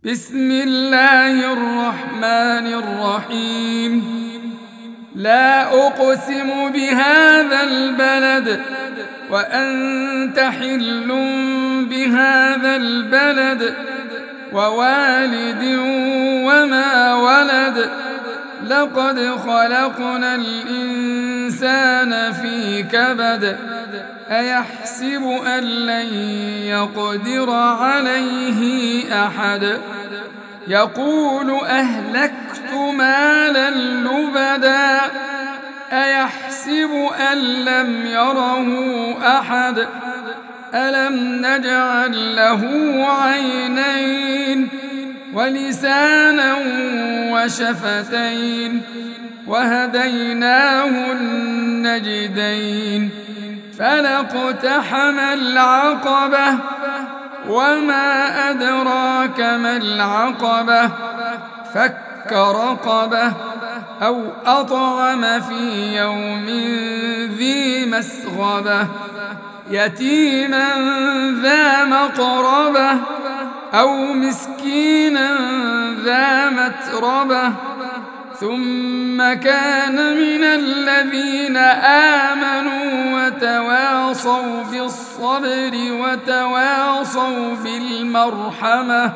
بسم الله الرحمن الرحيم. لا أقسم بهذا البلد وأنت حل بهذا البلد ووالد وما ولد. لقد خلقنا الإنسان في كبد. أيحسب أن لن يقدر عليه أحد. يقول أهلكت مالا لبدا. أيحسب أن لم يره أحد. ألم نجعل له عينين ولسانا وشفتين وهديناه النجدين. فلاقتحم العقبة وما أدراك ما العقبة. فك رقبة أو أطعم في يوم ذي مسغبة. يتيما ذا مقربة أو مسكينا ذا متربة. ثم كان من الذين آمنوا وتواصوا بالصبر وتواصوا بالمرحمة.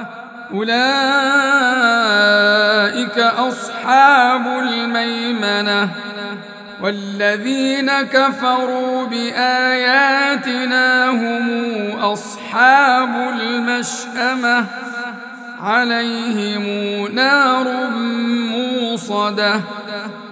أولئك أصحاب الميمنة. والذين كفروا بآياتنا هم أصحاب المشأمة. عليهم نار موصدة.